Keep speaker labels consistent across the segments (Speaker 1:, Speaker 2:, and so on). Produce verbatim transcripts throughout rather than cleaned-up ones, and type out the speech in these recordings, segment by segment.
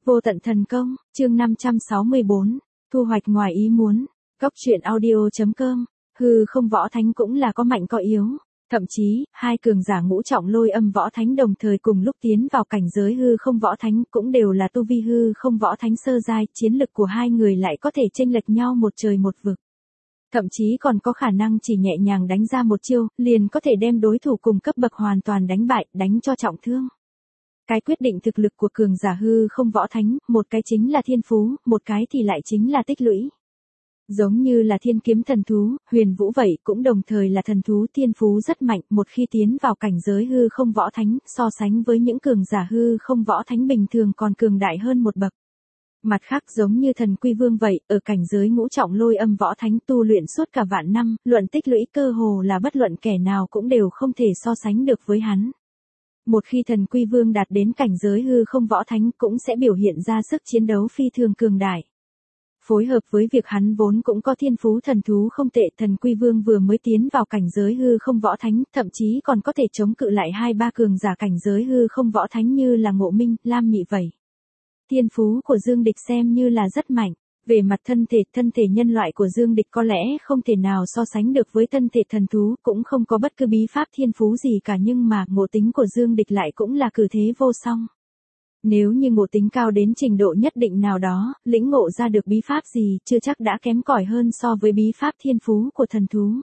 Speaker 1: Vô tận thần công, chương năm trăm sáu mươi bốn, thu hoạch ngoài ý muốn. Cốc truyện audio.com, hư không võ thánh cũng là có mạnh có yếu. Thậm chí, hai cường giả ngũ trọng lôi âm võ thánh đồng thời cùng lúc tiến vào cảnh giới hư không võ thánh cũng đều là tu vi hư không võ thánh sơ giai, chiến lực của hai người lại có thể chênh lệch nhau một trời một vực. Thậm chí còn có khả năng chỉ nhẹ nhàng đánh ra một chiêu, liền có thể đem đối thủ cùng cấp bậc hoàn toàn đánh bại, đánh cho trọng thương. Cái quyết định thực lực của cường giả hư không võ thánh, một cái chính là thiên phú, một cái thì lại chính là tích lũy. Giống như là thiên kiếm thần thú, huyền vũ vậy cũng đồng thời là thần thú thiên phú rất mạnh, một khi tiến vào cảnh giới hư không võ thánh, so sánh với những cường giả hư không võ thánh bình thường còn cường đại hơn một bậc. Mặt khác giống như thần quy vương vậy, ở cảnh giới ngũ trọng lôi âm võ thánh tu luyện suốt cả vạn năm, luận tích lũy cơ hồ là bất luận kẻ nào cũng đều không thể so sánh được với hắn. Một khi thần quy vương đạt đến cảnh giới hư không võ thánh cũng sẽ biểu hiện ra sức chiến đấu phi thường cường đại. Phối hợp với việc hắn vốn cũng có thiên phú thần thú không tệ, thần quy vương vừa mới tiến vào cảnh giới hư không võ thánh, thậm chí còn có thể chống cự lại hai ba cường giả cảnh giới hư không võ thánh như là Ngộ Minh, Lam Mị vậy. Thiên phú của Dương Địch xem như là rất mạnh. Về mặt thân thể, thân thể nhân loại của Dương Địch có lẽ không thể nào so sánh được với thân thể thần thú, cũng không có bất cứ bí pháp thiên phú gì cả, nhưng mà ngộ tính của Dương Địch lại cũng là cử thế vô song. Nếu như ngộ tính cao đến trình độ nhất định nào đó, lĩnh ngộ ra được bí pháp gì, chưa chắc đã kém cỏi hơn so với bí pháp thiên phú của thần thú.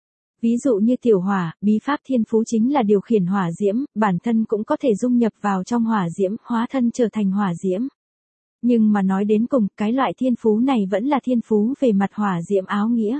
Speaker 1: Ví dụ như tiểu hỏa, bí pháp thiên phú chính là điều khiển hỏa diễm, bản thân cũng có thể dung nhập vào trong hỏa diễm, hóa thân trở thành hỏa diễm. Nhưng mà nói đến cùng, cái loại thiên phú này vẫn là thiên phú về mặt hỏa diễm áo nghĩa.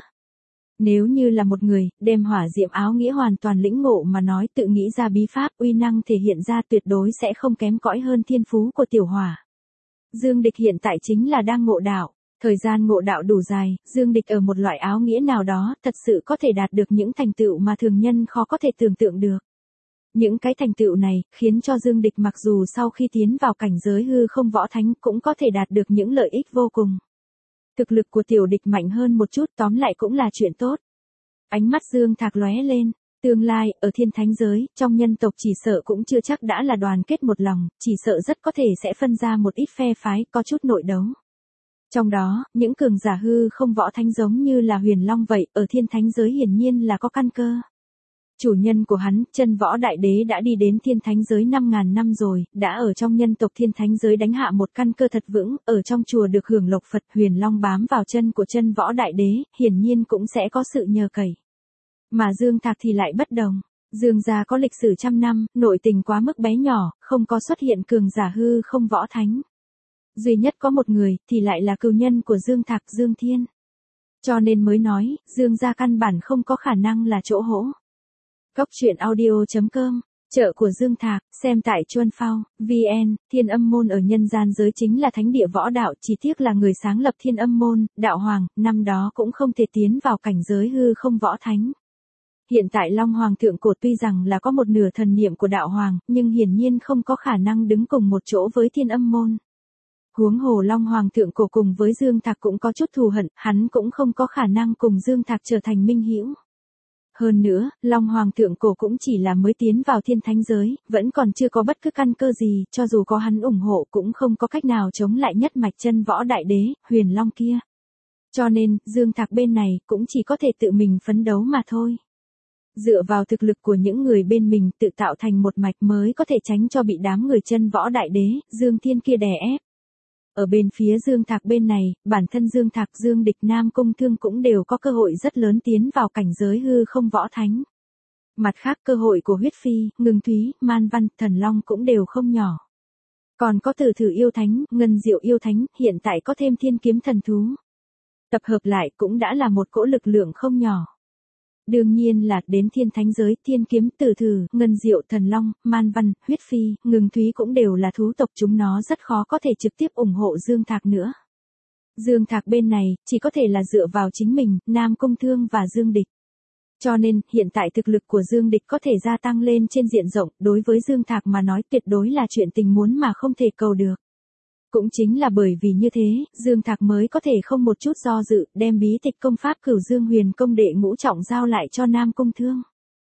Speaker 1: Nếu như là một người, đem hỏa diễm áo nghĩa hoàn toàn lĩnh ngộ mà nói, tự nghĩ ra bí pháp, uy năng thể hiện ra tuyệt đối sẽ không kém cỏi hơn thiên phú của tiểu hỏa. Dương Địch hiện tại chính là đang ngộ đạo. Thời gian ngộ đạo đủ dài, Dương Địch ở một loại áo nghĩa nào đó, thật sự có thể đạt được những thành tựu mà thường nhân khó có thể tưởng tượng được. Những cái thành tựu này, khiến cho Dương Địch mặc dù sau khi tiến vào cảnh giới hư không võ thánh cũng có thể đạt được những lợi ích vô cùng. Thực lực của tiểu địch mạnh hơn một chút, tóm lại cũng là chuyện tốt. Ánh mắt Dương Thạc lóe lên, tương lai, ở thiên thánh giới, trong nhân tộc chỉ sợ cũng chưa chắc đã là đoàn kết một lòng, chỉ sợ rất có thể sẽ phân ra một ít phe phái, có chút nội đấu. Trong đó, những cường giả hư không võ thánh giống như là Huyền Long vậy, ở thiên thánh giới hiển nhiên là có căn cơ. Chủ nhân của hắn, Chân Võ Đại Đế đã đi đến thiên thánh giới năm ngàn năm rồi, đã ở trong nhân tộc thiên thánh giới đánh hạ một căn cơ thật vững, ở trong chùa được hưởng lộc Phật, Huyền Long bám vào chân của Chân Võ Đại Đế, hiển nhiên cũng sẽ có sự nhờ cậy. Mà Dương Thạc thì lại bất đồng. Dương gia có lịch sử trăm năm, nội tình quá mức bé nhỏ, không có xuất hiện cường giả hư không võ thánh. Duy nhất có một người, thì lại là cừu nhân của Dương Thạc, Dương Thiên. Cho nên mới nói, Dương gia căn bản không có khả năng là chỗ hỗ. Cốc truyện audio.com, chợ của Dương Thạc, xem tại Chuân Phao, vn, Thiên Âm Môn ở nhân gian giới chính là thánh địa võ đạo, chỉ tiếc là người sáng lập Thiên Âm Môn, đạo hoàng, năm đó cũng không thể tiến vào cảnh giới hư không võ thánh. Hiện tại Long Hoàng thượng cổ tuy rằng là có một nửa thần niệm của đạo hoàng, nhưng hiển nhiên không có khả năng đứng cùng một chỗ với Thiên Âm Môn. Huống hồ Long Hoàng thượng cổ cùng với Dương Thạc cũng có chút thù hận, hắn cũng không có khả năng cùng Dương Thạc trở thành minh hữu. Hơn nữa, Long Hoàng thượng cổ cũng chỉ là mới tiến vào thiên thánh giới, vẫn còn chưa có bất cứ căn cơ gì, cho dù có hắn ủng hộ cũng không có cách nào chống lại nhất mạch Chân Võ Đại Đế, Huyền Long kia. Cho nên, Dương Thạc bên này cũng chỉ có thể tự mình phấn đấu mà thôi. Dựa vào thực lực của những người bên mình tự tạo thành một mạch mới có thể tránh cho bị đám người Chân Võ Đại Đế, Dương Thiên kia đè ép. Ở bên phía Dương Thạc bên này, bản thân Dương Thạc, Dương Địch, Nam Cung Thương cũng đều có cơ hội rất lớn tiến vào cảnh giới hư không võ thánh. Mặt khác cơ hội của Huyết Phi, Ngưng Thúy, Man Văn, Thần Long cũng đều không nhỏ. Còn có Tử Thử yêu thánh, Ngân Diệu yêu thánh, hiện tại có thêm Thiên Kiếm thần thú. Tập hợp lại cũng đã là một cỗ lực lượng không nhỏ. Đương nhiên là đến thiên thánh giới, Thiên Kiếm, Tử Thử, Ngân Diệu, Thần Long, Man Văn, Huyết Phi, Ngưng Thúy cũng đều là thú tộc, chúng nó rất khó có thể trực tiếp ủng hộ Dương Thạc nữa. Dương Thạc bên này, chỉ có thể là dựa vào chính mình, Nam Cung Thương và Dương Địch. Cho nên, hiện tại thực lực của Dương Địch có thể gia tăng lên trên diện rộng, đối với Dương Thạc mà nói tuyệt đối là chuyện tình muốn mà không thể cầu được. Cũng chính là bởi vì như thế, Dương Thạc mới có thể không một chút do dự, đem bí tịch công pháp Cửu Dương Huyền Công đệ ngũ trọng giao lại cho Nam Cung Thương.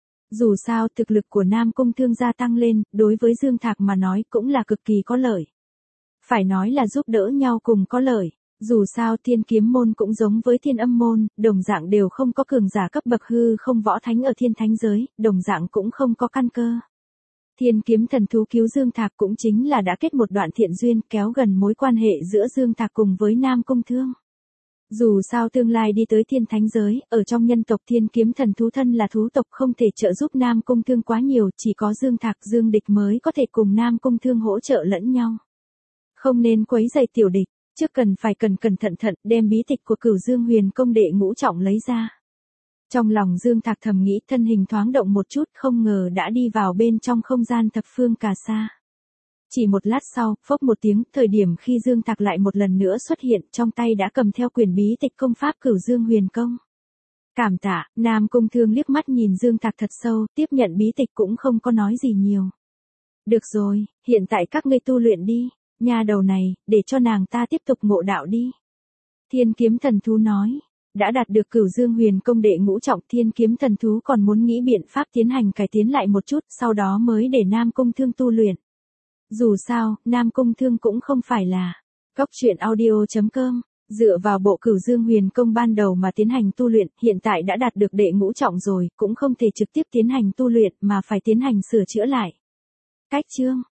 Speaker 1: Dù sao, thực lực của Nam Cung Thương gia tăng lên, đối với Dương Thạc mà nói cũng là cực kỳ có lợi. Phải nói là giúp đỡ nhau cùng có lợi. Dù sao thiên kiếm môn cũng giống với thiên âm môn, đồng dạng đều không có cường giả cấp bậc hư không võ thánh ở thiên thánh giới, đồng dạng cũng không có căn cơ. Thiên kiếm thần thú cứu Dương Thạc cũng chính là đã kết một đoạn thiện duyên kéo gần mối quan hệ giữa Dương Thạc cùng với Nam Cung Thương. Dù sao tương lai đi tới thiên thánh giới, ở trong nhân tộc thiên kiếm thần thú thân là thú tộc không thể trợ giúp Nam Cung Thương quá nhiều, chỉ có Dương Thạc Dương địch mới có thể cùng Nam Cung Thương hỗ trợ lẫn nhau. Không nên quấy rầy tiểu địch, trước cần phải cần cẩn thận thận đem bí tịch của Cửu Dương Huyền Công đệ ngũ trọng lấy ra. Trong lòng Dương Thạc thầm nghĩ thân hình thoáng động một chút không ngờ đã đi vào bên trong không gian thập phương cà sa. Chỉ một lát sau, phốc một tiếng, thời điểm khi Dương Thạc lại một lần nữa xuất hiện trong tay đã cầm theo quyển bí tịch công pháp Cửu Dương Huyền Công. Cảm tạ, Nam Cung Thương liếc mắt nhìn Dương Thạc thật sâu, tiếp nhận bí tịch cũng không có nói gì nhiều. Được rồi, hiện tại các ngươi tu luyện đi, nha đầu này, để cho nàng ta tiếp tục ngộ đạo đi. Thiên kiếm thần thú nói. Đã đạt được Cửu Dương Huyền Công đệ ngũ trọng thiên kiếm thần thú còn muốn nghĩ biện pháp tiến hành cải tiến lại một chút, sau đó mới để Nam Cung Thương tu luyện. Dù sao, Nam Cung Thương cũng không phải là Cốc Truyện Audio chấm com, dựa vào bộ Cửu Dương Huyền Công ban đầu mà tiến hành tu luyện, hiện tại đã đạt được đệ ngũ trọng rồi, cũng không thể trực tiếp tiến hành tu luyện mà phải tiến hành sửa chữa lại. Cách chương